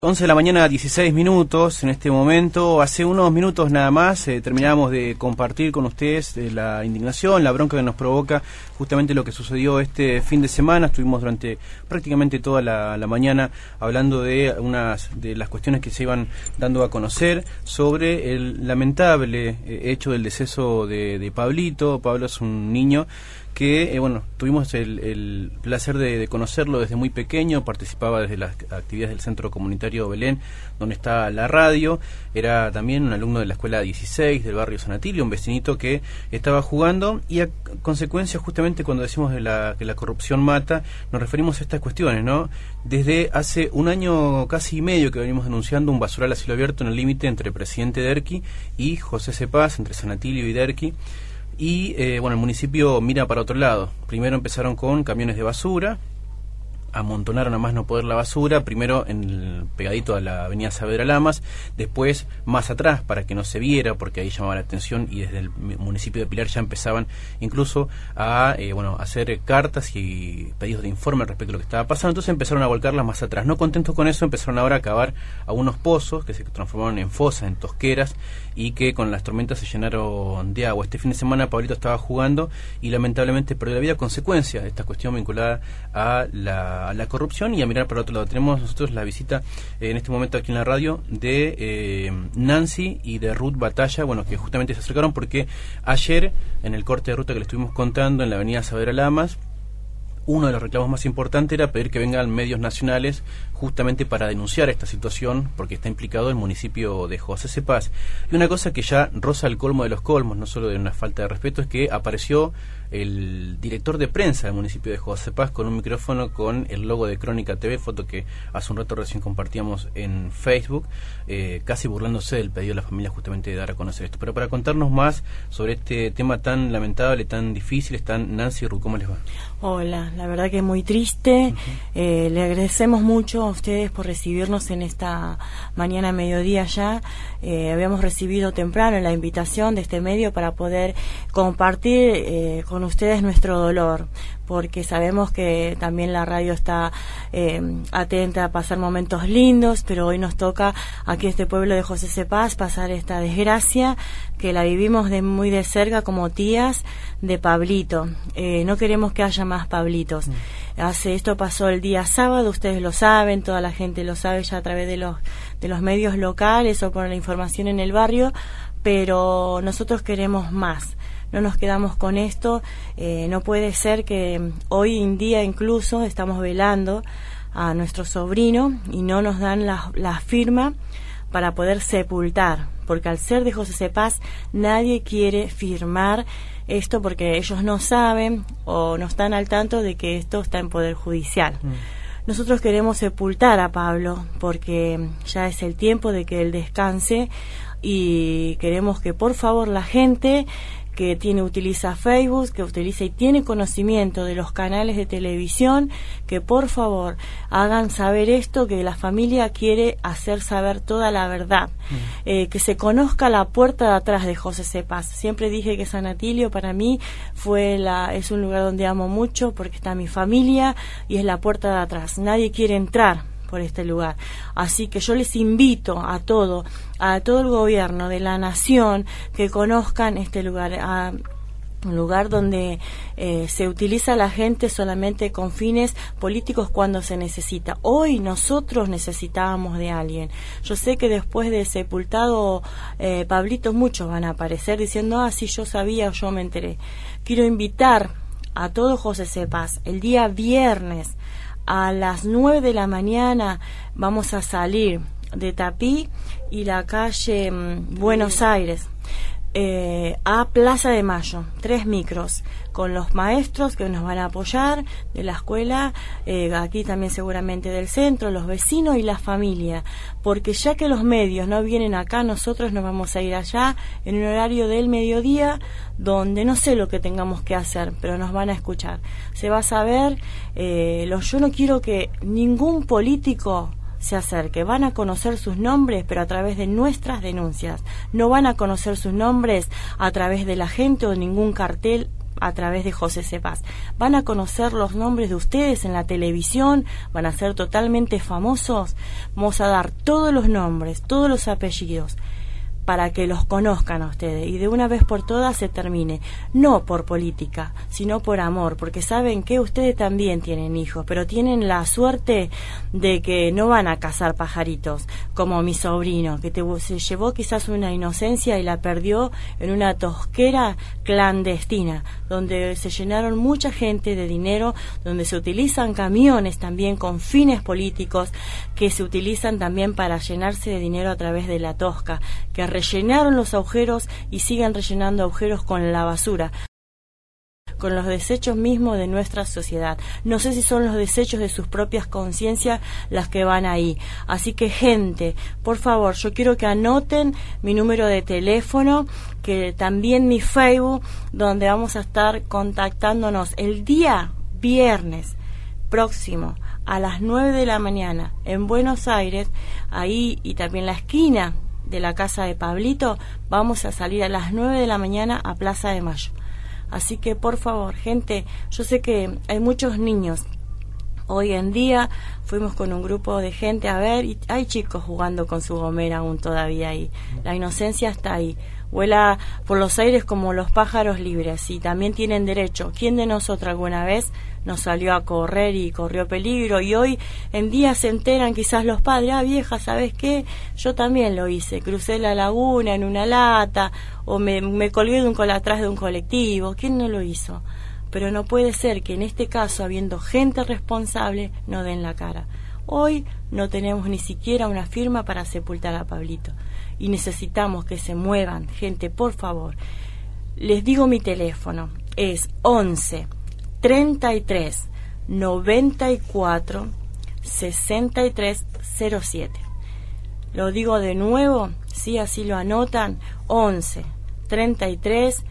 11 de la mañana, 16 minutos en este momento. Hace unos minutos nada más terminamos de compartir con ustedes la indignación, la bronca que nos provoca justamente lo que sucedió este fin de semana. Estuvimos durante prácticamente toda la mañana hablando de algunas de las cuestiones que se iban dando a conocer sobre el lamentable hecho del deceso de Pablito. Pablo es un niño que, tuvimos el placer de conocerlo desde muy pequeño. Participaba desde las actividades del Centro Comunitario Belén, donde está la radio. Era también un alumno de la Escuela 16 del barrio San Atilio, un vecinito que estaba jugando, y a consecuencia, justamente cuando decimos que la corrupción mata, nos referimos a estas cuestiones, ¿no? Desde hace un año casi y medio que venimos denunciando un basural a cielo abierto en el límite entre Presidente Derqui y José Cepaz, entre San Atilio y Derqui. Y el municipio mira para otro lado. Primero empezaron con camiones de basura, amontonaron a más no poder la basura, primero pegadito a la avenida Saavedra Lamas, después más atrás para que no se viera, porque ahí llamaba la atención, y desde el municipio de Pilar ya empezaban incluso a hacer cartas y pedidos de informe respecto a lo que estaba pasando. Entonces empezaron a volcarlas más atrás. No contentos con eso, empezaron ahora a cavar algunos pozos que se transformaron en fosas, en tosqueras, y que con las tormentas se llenaron de agua. Este fin de semana Pablito estaba jugando y lamentablemente perdió la vida a consecuencia de esta cuestión vinculada a la corrupción. Y a mirar para otro lado, tenemos nosotros la visita en este momento aquí en la radio de Nancy y de Ruth Batalla, que justamente se acercaron porque ayer, en el corte de ruta que le estuvimos contando en la avenida Saavedra Lamas, uno de los reclamos más importantes era pedir que vengan medios nacionales justamente para denunciar esta situación, porque está implicado el municipio de José Cepaz. Y una cosa que ya roza el colmo de los colmos, no solo de una falta de respeto, es que apareció el director de prensa del municipio de José Cepaz con un micrófono con el logo de Crónica TV, foto que hace un rato recién compartíamos en Facebook, casi burlándose del pedido de la familia justamente de dar a conocer esto. Pero para contarnos más sobre este tema tan lamentable, tan difícil, están Nancy y Ruth. ¿Cómo les va? Hola, la verdad que es muy triste. Le agradecemos mucho a ustedes por recibirnos en esta mañana mediodía ya. Habíamos recibido temprano la invitación de este medio para poder compartir con ustedes nuestro dolor, porque sabemos que también la radio está atenta a pasar momentos lindos, pero hoy nos toca aquí este pueblo de José Cepaz pasar esta desgracia que la vivimos muy de cerca como tías de Pablito. No queremos que haya más Pablitos. Esto pasó el día sábado, ustedes lo saben, toda la gente lo sabe ya a través de los medios locales o por la información en el barrio, pero nosotros queremos más. No nos quedamos con esto. No puede ser que hoy en día incluso estamos velando a nuestro sobrino y no nos dan la firma para poder sepultar, porque al ser de José Cepaz nadie quiere firmar esto porque ellos no saben o no están al tanto de que esto está en Poder Judicial. Nosotros queremos sepultar a Pablo porque ya es el tiempo de que él descanse, y queremos que por favor la gente que utiliza Facebook, que utiliza y tiene conocimiento de los canales de televisión, que por favor hagan saber esto, que la familia quiere hacer saber toda la verdad, que se conozca la puerta de atrás de José Cepaz. Siempre dije que San Atilio para mí es un lugar donde amo mucho porque está mi familia y es la puerta de atrás. Nadie quiere entrar por este lugar, así que yo les invito a todo el gobierno de la nación que conozcan este lugar, un lugar donde se utiliza a la gente solamente con fines políticos cuando se necesita. Hoy nosotros necesitábamos de alguien. Yo sé que después de sepultado Pablito, muchos van a aparecer diciendo, sí, yo sabía o yo me enteré. Quiero invitar a todo José Cepaz el día viernes a las 9 de la mañana. Vamos a salir de Tapí y la calle Buenos Aires a Plaza de Mayo, 3 micros, con los maestros que nos van a apoyar de la escuela, aquí también seguramente del centro, los vecinos y la familia, porque ya que los medios no vienen acá, nosotros nos vamos a ir allá en un horario del mediodía, donde no sé lo que tengamos que hacer, pero nos van a escuchar. Se va a saber, yo no quiero que ningún político se acerque. Van a conocer sus nombres, pero a través de nuestras denuncias. No van a conocer sus nombres a través de la gente o ningún cartel a través de José Cepaz. Van a conocer los nombres de ustedes en la televisión, van a ser totalmente famosos. Vamos a dar todos los nombres, todos los apellidos, para que los conozcan a ustedes y de una vez por todas se termine, no por política, sino por amor, porque saben que ustedes también tienen hijos, pero tienen la suerte de que no van a cazar pajaritos, como mi sobrino, que se llevó quizás una inocencia y la perdió en una tosquera clandestina, donde se llenaron mucha gente de dinero, donde se utilizan camiones también con fines políticos, que se utilizan también para llenarse de dinero a través de la tosca, que rellenaron los agujeros y siguen rellenando agujeros con la basura, con los desechos mismos de nuestra sociedad. No sé si son los desechos de sus propias conciencias las que van ahí. Así que, gente, por favor, yo quiero que anoten mi número de teléfono, que también mi Facebook, donde vamos a estar contactándonos el día viernes próximo a las 9 de la mañana en Buenos Aires, ahí y también la esquina de la casa de Pablito, vamos a salir a las 9 de la mañana a Plaza de Mayo. Así que, por favor, gente, yo sé que hay muchos niños. Hoy en día fuimos con un grupo de gente a ver y hay chicos jugando con su gomera aún todavía ahí. La inocencia está ahí. Vuela por los aires como los pájaros libres y también tienen derecho. ¿Quién de nosotros alguna vez nos salió a correr y corrió peligro? Y hoy en día se enteran quizás los padres, vieja, ¿sabes qué? Yo también lo hice, crucé la laguna en una lata o me colgué atrás de un colectivo. ¿Quién no lo hizo? Pero no puede ser que en este caso, habiendo gente responsable, no den la cara. Hoy no tenemos ni siquiera una firma para sepultar a Pablito. Y necesitamos que se muevan, gente, por favor. Les digo mi teléfono, es 11 33 94 63 07. Lo digo de nuevo, si así lo anotan, 11 33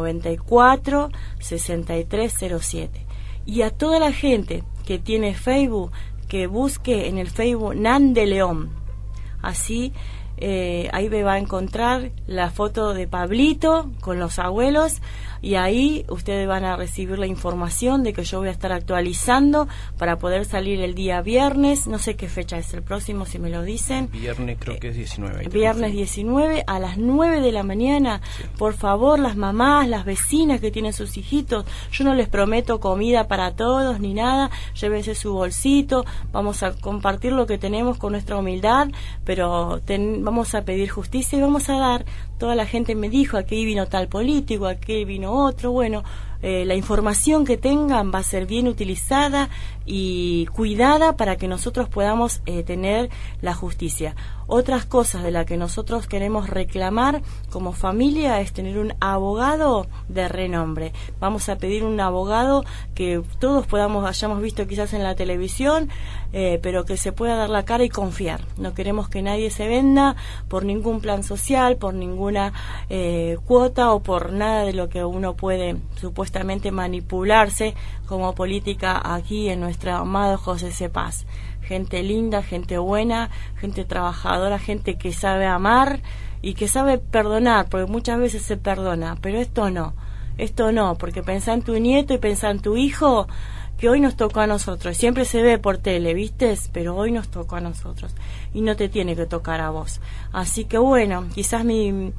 94 63 07. Y a toda la gente que tiene Facebook, que busque en el Facebook Nan de León. Así ahí me va a encontrar la foto de Pablito con los abuelos y ahí ustedes van a recibir la información de que yo voy a estar actualizando para poder salir el día viernes. No sé qué fecha es el próximo, si me lo dicen. Viernes creo que es 19. Viernes 19 a las 9 de la mañana. Sí. Por favor, las mamás, las vecinas que tienen sus hijitos, yo no les prometo comida para todos ni nada. Llévense su bolsito, vamos a compartir lo que tenemos con nuestra humildad, pero vamos a pedir justicia y vamos a dar. Toda la gente me dijo, aquí vino tal político, aquí vino otro. Bueno, la información que tengan va a ser bien utilizada y cuidada para que nosotros podamos tener la justicia. Otras cosas de las que nosotros queremos reclamar como familia es tener un abogado de renombre. Vamos a pedir un abogado que todos hayamos visto quizás en la televisión, pero que se pueda dar la cara y confiar. No queremos que nadie se venda por ningún plan social, por ninguna cuota o por nada de lo que uno puede supuestamente manipularse como política aquí en nuestro amado José Cepaz. Gente linda, gente buena, gente trabajadora, gente que sabe amar y que sabe perdonar, porque muchas veces se perdona, pero esto no, porque pensá en tu nieto y pensá en tu hijo, que hoy nos tocó a nosotros. Siempre se ve por tele, ¿viste? Pero hoy nos tocó a nosotros y no te tiene que tocar a vos. Así que bueno, quizás mi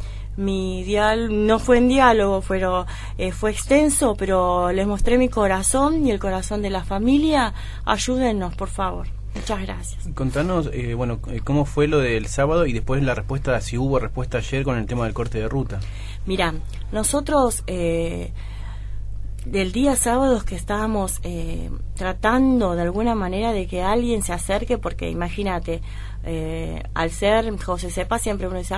no fue en diálogo, pero fue extenso, pero les mostré mi corazón y el corazón de la familia. Ayúdennos, por favor. Muchas gracias. Contanos, cómo fue lo del sábado y después la respuesta, si hubo respuesta ayer con el tema del corte de ruta. Mirá, nosotros del día sábado que estábamos tratando de alguna manera de que alguien se acerque, porque imagínate, al ser José Cepaz siempre uno dice,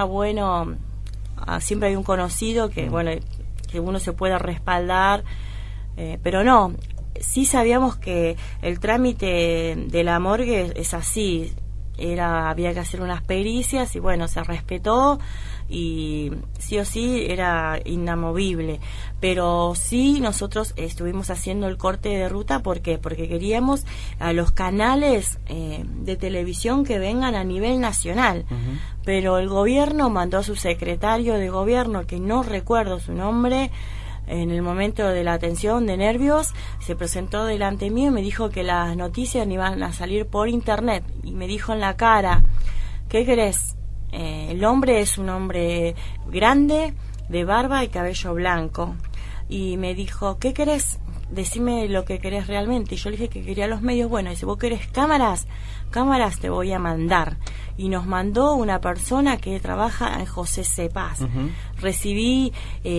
siempre hay un conocido que que uno se pueda respaldar, pero no. Sí sabíamos que el trámite de la morgue es así, había que hacer unas pericias y se respetó y sí o sí era inamovible, pero sí nosotros estuvimos haciendo el corte de ruta. ¿Por qué? Porque queríamos a los canales de televisión que vengan a nivel nacional, pero el gobierno mandó a su secretario de gobierno, que no recuerdo su nombre, en el momento de la atención, de nervios, se presentó delante mío y me dijo que las noticias iban a salir por internet. Y me dijo en la cara, ¿qué querés? El hombre es un hombre grande, de barba y cabello blanco. Y me dijo, ¿qué querés? Decime lo que querés realmente. Y yo le dije que quería los medios. Bueno, dice, ¿vos querés cámaras? Cámaras te voy a mandar. Y nos mandó una persona que trabaja en José Cepaz. Recibí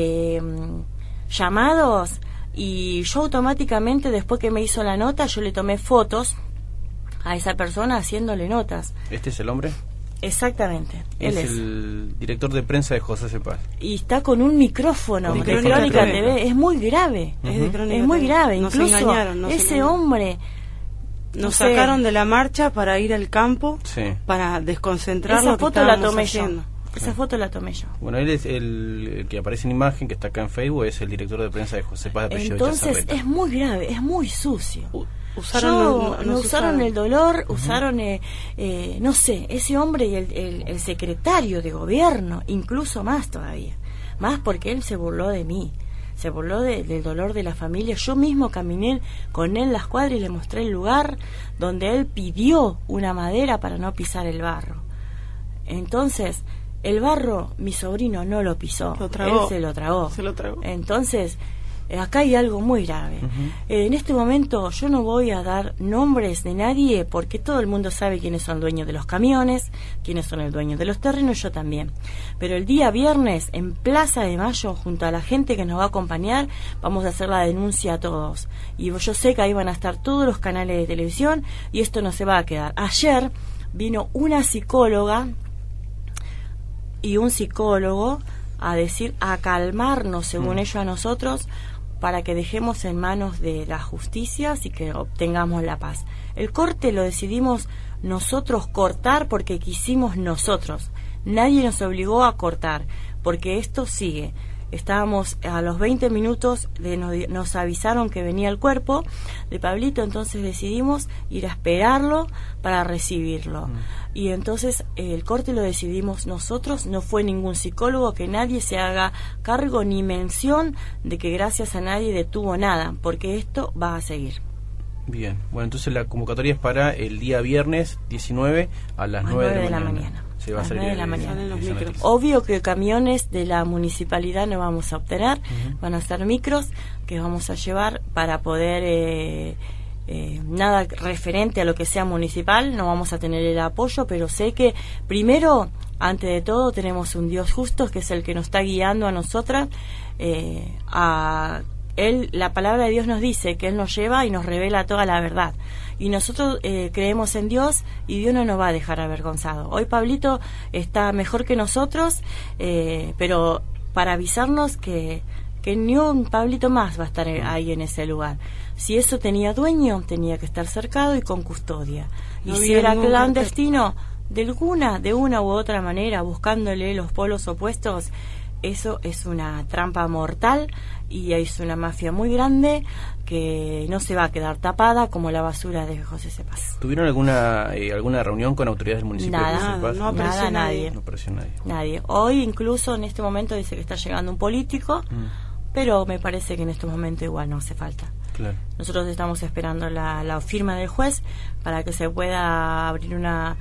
llamados y yo automáticamente, después que me hizo la nota, yo le tomé fotos a esa persona haciéndole notas. ¿Este es el hombre? Exactamente, él es el director de prensa de José Cepaz. Y está con un micrófono de Crónica TV. Es muy grave. Es muy grave. Incluso nos engañaron, ese hombre... Nos sacaron de la marcha para ir al campo, para desconcentrar lo que estábamos haciendo. Esa foto la tomé yo. Bueno, él es el que aparece en imagen, que está acá en Facebook, es el director de prensa de José Cepaz, de apellido Entonces Chazarreta. Es muy grave, es muy sucio. Usaron el dolor, usaron, no sé, ese hombre y el secretario de gobierno, incluso más todavía. Más porque él se burló de mí, se burló del dolor de la familia. Yo mismo caminé con él las cuadras y le mostré el lugar donde él pidió una madera para no pisar el barro. Entonces, el barro, mi sobrino no lo pisó, él se lo tragó. Entonces, acá hay algo muy grave. En este momento yo no voy a dar nombres de nadie porque todo el mundo sabe quiénes son dueños de los camiones, quiénes son el dueño de los terrenos, yo también. Pero el día viernes en Plaza de Mayo, junto a la gente que nos va a acompañar, vamos a hacer la denuncia a todos. Y yo sé que ahí van a estar todos los canales de televisión y esto no se va a quedar. Ayer vino una psicóloga y un psicólogo a calmarnos, según ellos, a nosotros, para que dejemos en manos de las justicias y que obtengamos la paz. El corte lo decidimos nosotros cortar porque quisimos nosotros. Nadie nos obligó a cortar, porque esto sigue. Estábamos a los 20 minutos, nos avisaron que venía el cuerpo de Pablito, entonces decidimos ir a esperarlo para recibirlo. Y entonces el corte lo decidimos nosotros, no fue ningún psicólogo, que nadie se haga cargo ni mención de que gracias a nadie detuvo nada, porque esto va a seguir. Bien, bueno, entonces la convocatoria es para el día viernes 19 a las 9 de la mañana. Se va a salir la mañana. Obvio que camiones de la municipalidad no vamos a obtener, van a ser micros que vamos a llevar para poder nada referente a lo que sea municipal, no vamos a tener el apoyo, pero sé que primero, antes de todo, tenemos un Dios justo que es el que nos está guiando a nosotras. Él, la palabra de Dios nos dice que Él nos lleva y nos revela toda la verdad. Y nosotros creemos en Dios y Dios no nos va a dejar avergonzado. Hoy Pablito está mejor que nosotros, pero para avisarnos que ni un Pablito más va a estar ahí en ese lugar. Si eso tenía dueño, tenía que estar cercado y con custodia. Y si era clandestino, de una u otra manera, buscándole los polos opuestos, eso es una trampa mortal y es una mafia muy grande que no se va a quedar tapada como la basura de José Cepaz. ¿Tuvieron alguna reunión con autoridades del municipio de José Cepaz? No apareció nadie. No apareció nadie. Nadie. Hoy incluso en este momento dice que está llegando un político, pero me parece que en este momento igual no hace falta. Claro. Nosotros estamos esperando la firma del juez para que se pueda abrir una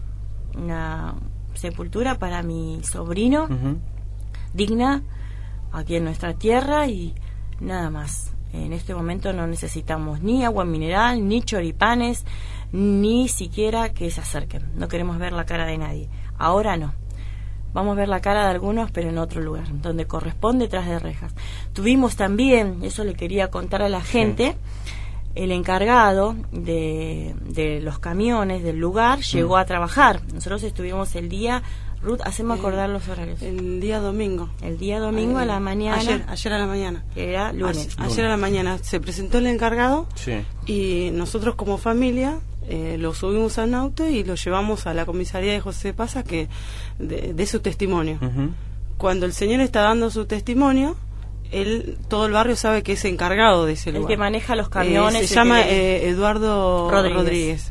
sepultura para mi sobrino, digna, aquí en nuestra tierra, y nada más. En este momento no necesitamos ni agua mineral, ni choripanes, ni siquiera que se acerquen. No queremos ver la cara de nadie. Ahora no. Vamos a ver la cara de algunos, pero en otro lugar, donde corresponde, tras de rejas. Tuvimos también, eso le quería contar a la gente, el encargado de los camiones del lugar llegó a trabajar. Nosotros estuvimos el día... Ruth, haceme acordar los horarios. El día domingo. El día domingo a la mañana. Ayer a la mañana. Era lunes. Ayer a la mañana se presentó el encargado y nosotros como familia lo subimos al auto y lo llevamos a la comisaría de José Cepaz que de su testimonio. Cuando el señor está dando su testimonio, todo el barrio sabe que es encargado de ese lugar. El que maneja los camiones. Se llama Eduardo Rodríguez.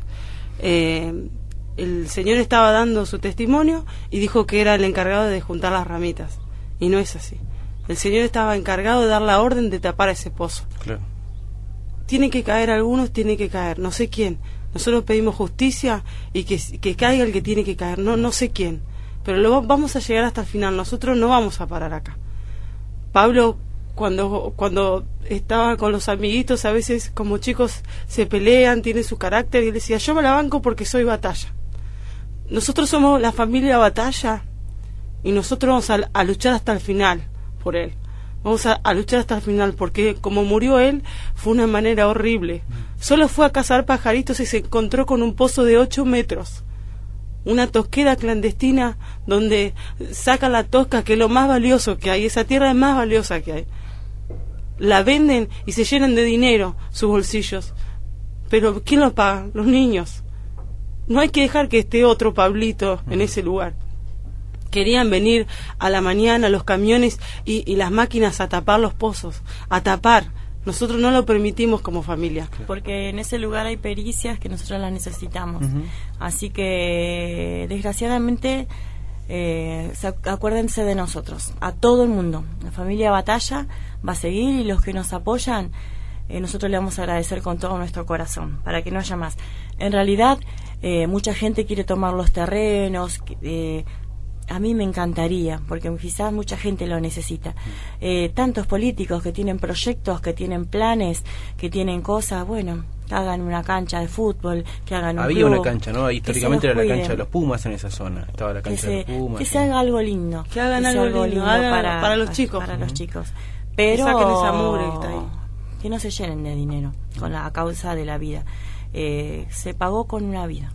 El señor estaba dando su testimonio y dijo que era el encargado de juntar las ramitas, y no es así. El señor estaba encargado de dar la orden de tapar ese pozo. Claro. Tiene que caer algunos, tiene que caer, no sé quién. Nosotros pedimos justicia y que caiga el que tiene que caer, no sé quién. Pero vamos a llegar hasta el final, nosotros no vamos a parar acá. Pablo, cuando estaba con los amiguitos, a veces como chicos se pelean, tienen su carácter, y él decía, yo me la banco porque soy Batalla. Nosotros somos la familia Batalla y nosotros vamos a luchar hasta el final por él. Vamos a luchar hasta el final, porque como murió él, fue una manera horrible. Solo fue a cazar pajaritos y se encontró con un pozo de 8 metros. Una tosquera clandestina donde sacan la tosca, que es lo más valioso que hay. Esa tierra es más valiosa que hay. La venden y se llenan de dinero sus bolsillos. Pero ¿quién lo paga? Los niños. No hay que dejar que esté otro Pablito en ese lugar. Querían venir a la mañana los camiones y las máquinas a tapar los pozos, a tapar. Nosotros no lo permitimos como familia. Porque en ese lugar hay pericias que nosotros las necesitamos. Así que, desgraciadamente, acuérdense de nosotros, a todo el mundo. La familia Batalla va a seguir, y los que nos apoyan, nosotros le vamos a agradecer con todo nuestro corazón, para que no haya más. En realidad, mucha gente quiere tomar los terrenos. A mí me encantaría, porque quizás mucha gente lo necesita. Tantos políticos que tienen proyectos, que tienen planes, que tienen cosas, bueno, que hagan una cancha de fútbol, que hagan un Había club, una cancha, ¿no? Históricamente era la cancha de los Pumas en esa zona. Estaba la cancha de los Pumas. Que se haga algo lindo. Que hagan algo lindo para los chicos. Para los chicos. Pero que saquen esa mugre que está ahí. Que no se llenen de dinero a causa de la vida. Se pagó con una vida.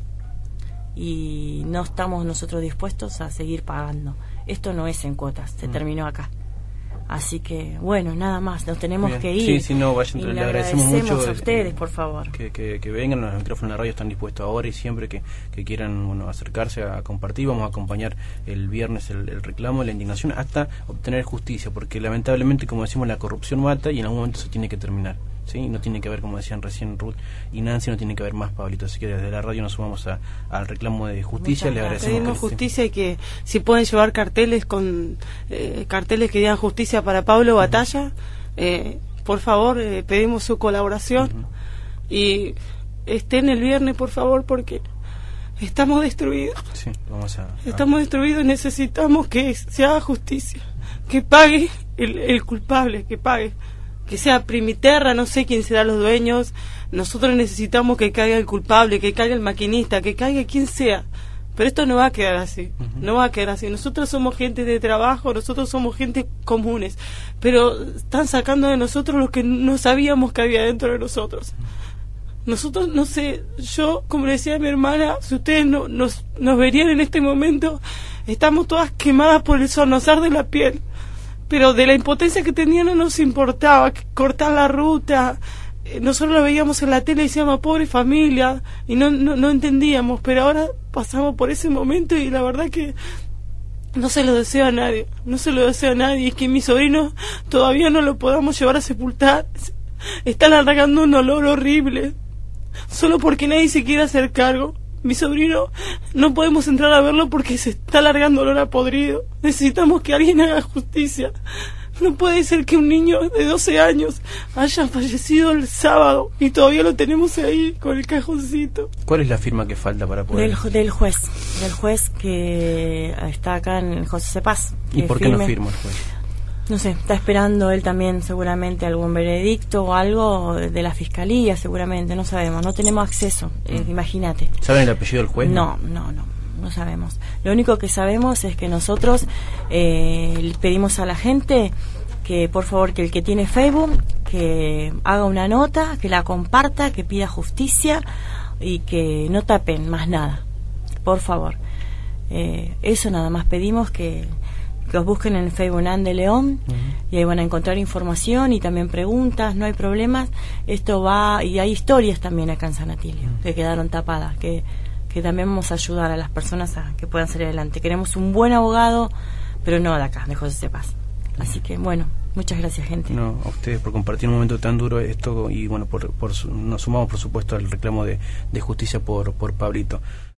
Y no estamos nosotros dispuestos a seguir pagando. Esto no es en cuotas, se terminó acá. Así que, bueno, nada más, nos tenemos que ir. Sí, no, vayan, y le agradecemos mucho a ustedes, por favor. Que vengan, los micrófonos de la radio están dispuestos ahora y siempre que quieran acercarse a compartir. Vamos a acompañar el viernes el reclamo, la indignación, hasta obtener justicia, porque lamentablemente, como decimos, la corrupción mata y en algún momento eso tiene que terminar. ¿Sí? No tiene que haber, como decían recién Ruth y Nancy, no tiene que haber más, Pablito. Así que desde la radio nos sumamos al reclamo de justicia. Le agradecemos. Pedimos justicia y que si pueden llevar carteles con carteles que digan justicia para Pablo Batalla, por favor, pedimos su colaboración. Y estén el viernes, por favor, porque estamos destruidos. Sí, estamos destruidos y necesitamos que se haga justicia, que pague el culpable, que pague. Que sea Primiterra, no sé quién será los dueños. Nosotros necesitamos que caiga el culpable, que caiga el maquinista, que caiga quien sea. Pero esto no va a quedar así, no va a quedar así. Nosotros somos gente de trabajo, nosotros somos gente comunes, pero están sacando de nosotros lo que no sabíamos que había dentro de nosotros. Nosotros, no sé, yo, como le decía a mi hermana, si ustedes nos verían en este momento, estamos todas quemadas por el sol, nos arde la piel. Pero de la impotencia que tenía no nos importaba cortar la ruta. Nosotros lo veíamos en la tele y decíamos, pobre familia, y no entendíamos, pero ahora pasamos por ese momento y la verdad que no se lo deseo a nadie, y que mi sobrino todavía no lo podamos llevar a sepultar. Está largando un olor horrible, solo porque nadie se quiere hacer cargo. Mi sobrino, no podemos entrar a verlo porque se está largando olor a podrido. Necesitamos que alguien haga justicia. No puede ser que un niño de 12 años haya fallecido el sábado y todavía lo tenemos ahí con el cajoncito. ¿Cuál es la firma que falta para poder...? Del juez que está acá en José Cepaz. ¿Y por qué no firma el juez? No sé, está esperando él también seguramente algún veredicto o algo de la fiscalía, seguramente, no sabemos, no tenemos acceso, imagínate. ¿Saben el apellido del juez? No sabemos. Lo único que sabemos es que nosotros le pedimos a la gente que por favor, que el que tiene Facebook, que haga una nota, que la comparta, que pida justicia y que no tapen más nada, por favor. Eso nada más pedimos, que los busquen en el Facebook de León y ahí van a encontrar información y también preguntas, no hay problemas. Esto va, y hay historias también acá en San Atilio que quedaron tapadas, que también vamos a ayudar a las personas a que puedan salir adelante. Queremos un buen abogado, pero no de acá, de José Cepaz. Así que bueno, muchas gracias, gente. No, a ustedes por compartir un momento tan duro esto, y bueno, nos sumamos por supuesto al reclamo de justicia por Pablito.